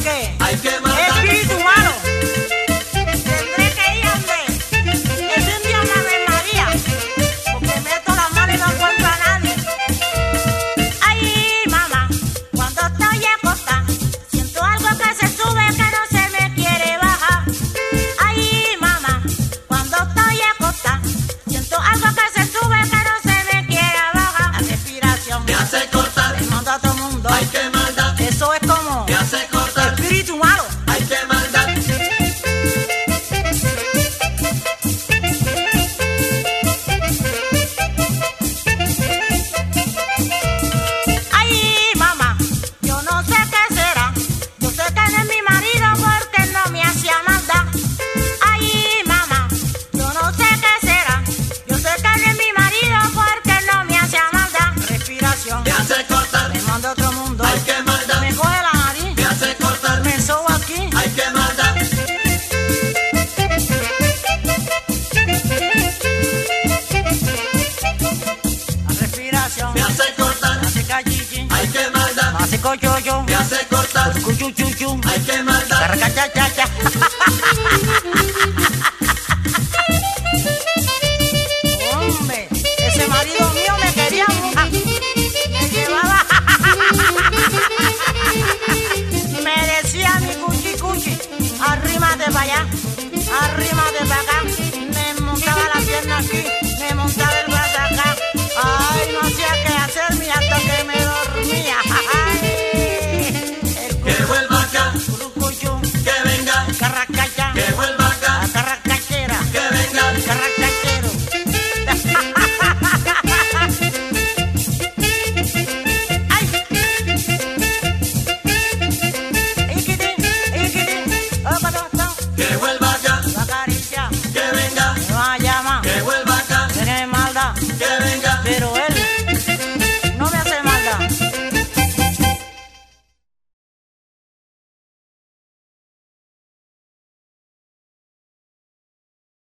qué? Ay, qué maldad. Espíritu malo. Tendré que ir a donde el indio Ave María, porque meto la mano y no encuentro a nadie. Ay, mamá, cuando estoy acostada, siento algo que se sube que no se me quiere bajar. Ay, mamá, cuando estoy acostada, siento algo que se sube que no se me quiere bajar. La respiración Me hace cortar. le mando a todo el mundo. Ay, qué maldad. Eso es como Me hace cortar. espíritu malo. Ay, qué maldad. Ay, mamá, yo no sé qué será. Yo sé que no es mi marido porque no me hacía maldad. Ay, mamá, yo no sé qué será. Yo sé que no es mi marido porque no me hacía maldad. Respiración, Me hace cortar. me mando a otro mundo. Ay, qué maldad. Me coge la nariz, Me hace cortar. me sobo aquí. Ay, qué maldad. La respiración, Me hace cortar. me hace cachichi, Ay, qué maldad. me hace cochocho, Me hace cortar. cuchuchuchu, Ay, qué maldad. carracachachacha.